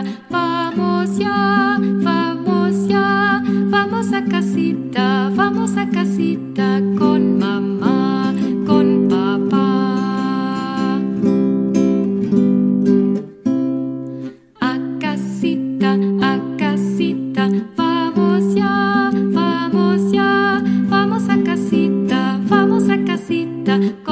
vamos ya, vamos ya, vamos a casita con mamá, con papá. A casita, vamos ya, vamos ya, vamos a casita